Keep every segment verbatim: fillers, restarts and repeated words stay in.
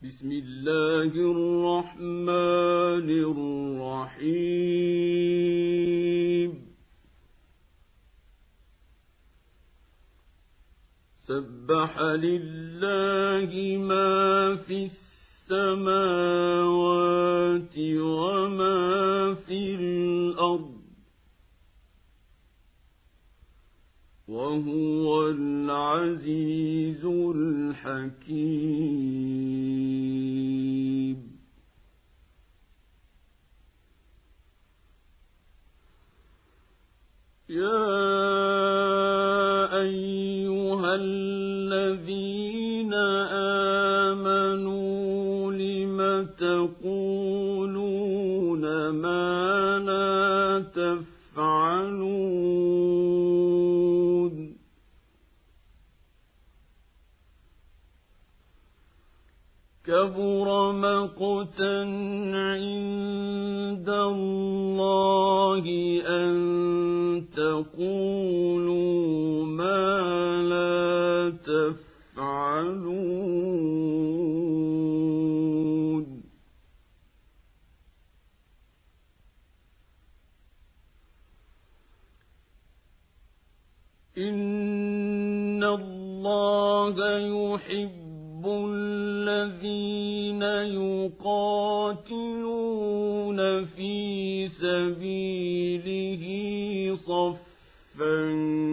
بسم الله الرحمن الرحيم سبح لله ما في السماوات وما في الأرض وهو العزيز الحكيم يا أيها الذين آمنوا لم تقولون ما لا تفعلون كبر مقتا عند الله أن تقولوا ما لا تفعلون إن الله يحب الذين يقاتلون في سبيله صفا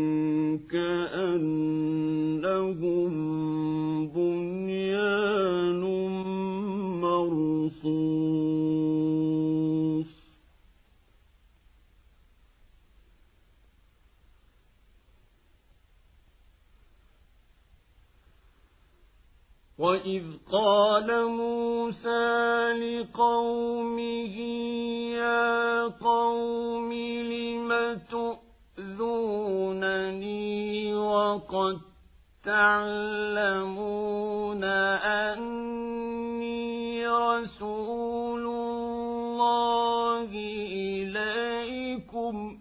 كأنهم بنيان مرصوص وإذ قال موسى لقومه يا قوم لم تؤذونني وقد تعلمون أني رسول الله إليكم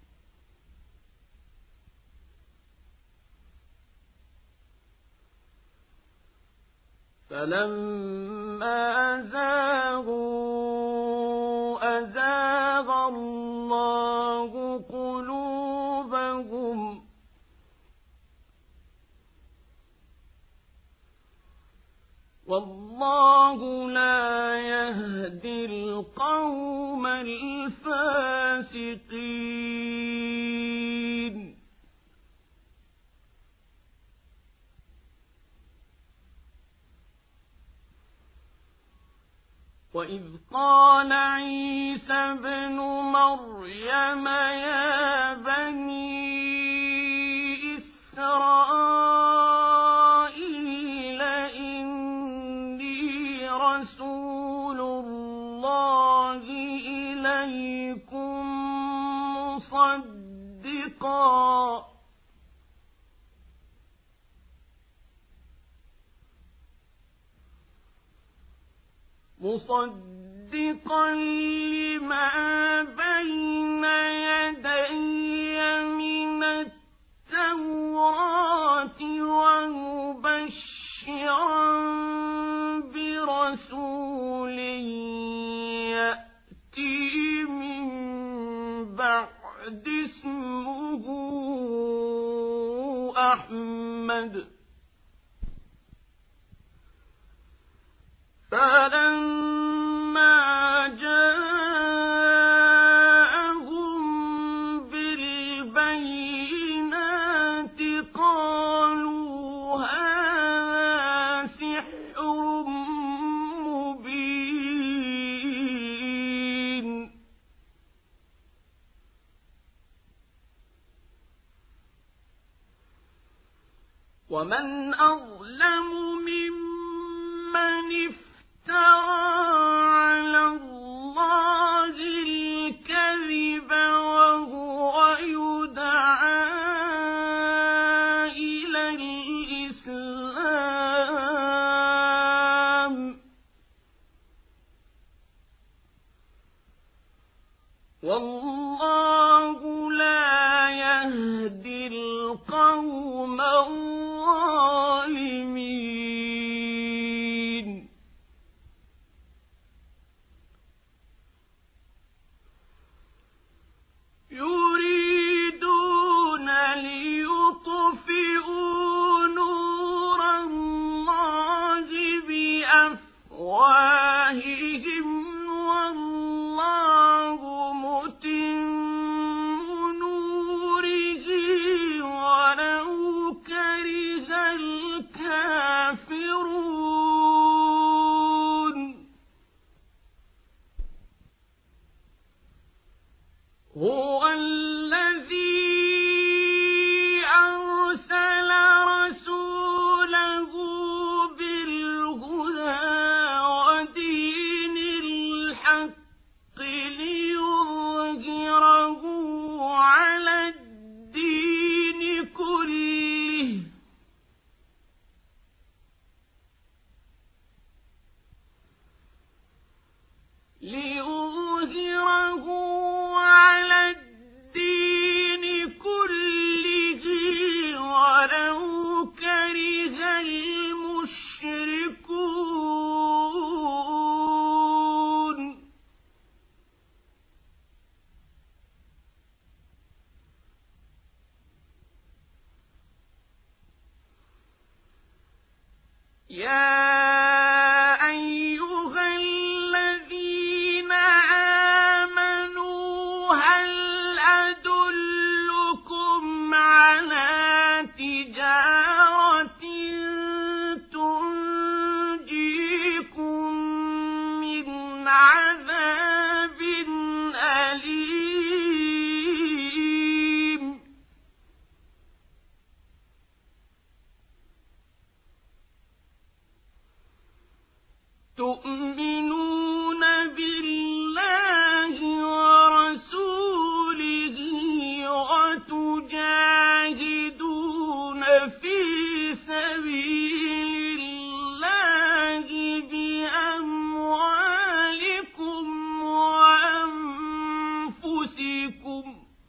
فلما زاغوا أزاغ الله قلوبهم والله لا يهدي القوم الفاسقين وإذ قال عيسى ابن مريم يا بني إسرائيل إني رسول الله إليكم مصدقا مصدقا لما بين يدي من التوراة ومبشرا برسول يأتي من بعد اسمه أحمد فلما جاءهم بالبينات قالوا هذا سحر مبين ومن أظلم ممن على الله الكذب وهو يدعى إلى الإسلام والله لا يهدي القوم الظالمين بأفواههم والله متم نوره ولو كره الكافرون هو الذي أرسل رسوله بالهدى ودين الحق ليظهره على الدين كله ليظهره على الدين كله ولو كره المشركون يا أيها الذين آمنوا هل أدلكم على تجارة تنجيكم من عذاب أليم تؤمنون بالله ورسوله وتجاهدون في سبيل الله بأموالكم وأنفسكم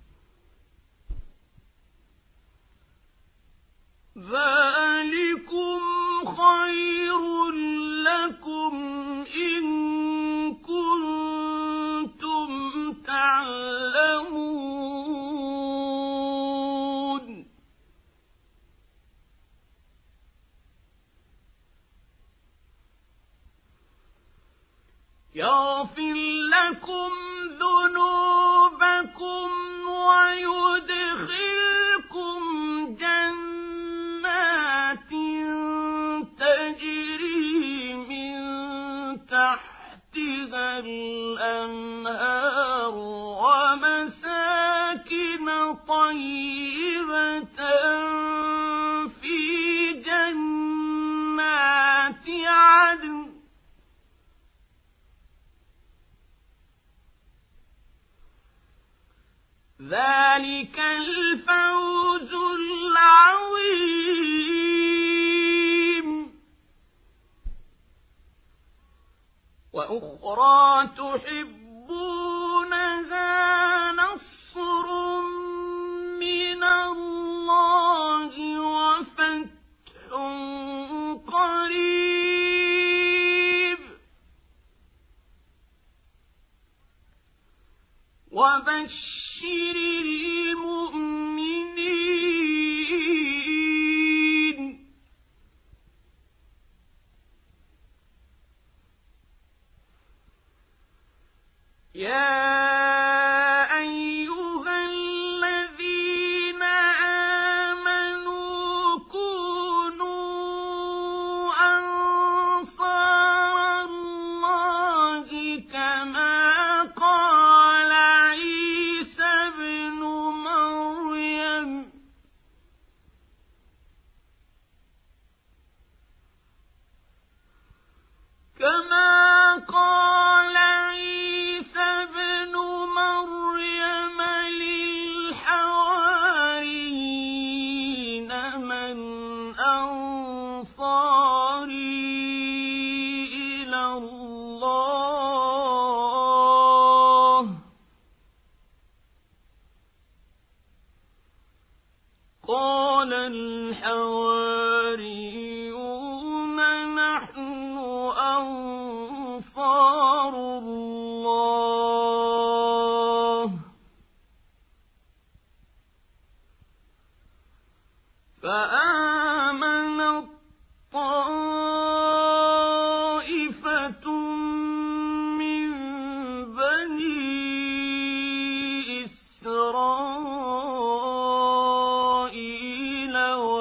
ذلكم خير لكم إن كنتم تعلمون يغفر لكم ذنوبكم ويدخلكم جنات تجري من تحتها الأنهار ومساكن طيبة في جنات عدن ذلك الفوز العظيم وأخرى تحبونها نصر من الله وفتح قريب وبشر المؤمنين يا أيها الذين آمنوا كونوا أنصار الله كما قال عيسى ابن مريم كما قال عيسى ابن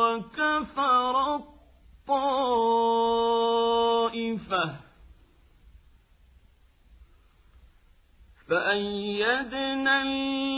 وكفرت طائفة فأيدنا